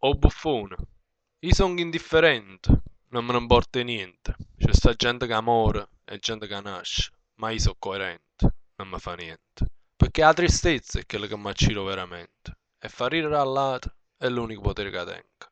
O buffone, io sono indifferente, non me ne importa niente. C'è sta gente che muore e gente che nasce, ma io sono coerente, non mi fa niente. Perché la tristezza è quello che mi acciro veramente. E far ridere all'altro è l'unico potere che tengo.